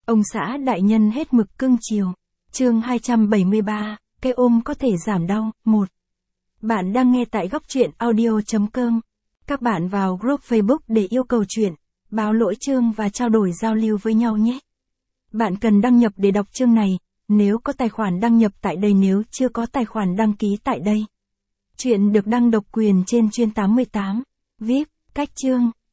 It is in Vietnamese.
Ông xã đại nhân hết mực cưng chiều. Chương 273, cái ôm có thể giảm đau. 1. Bạn đang nghe tại góc truyện audio.com. Các bạn vào group Facebook để yêu cầu truyện, báo lỗi chương và trao đổi giao lưu với nhau nhé. Bạn cần đăng nhập để đọc chương này, nếu có tài khoản đăng nhập tại đây, nếu chưa có tài khoản đăng ký tại đây. Truyện được đăng độc quyền trên chuyên 88. VIP, cách chương.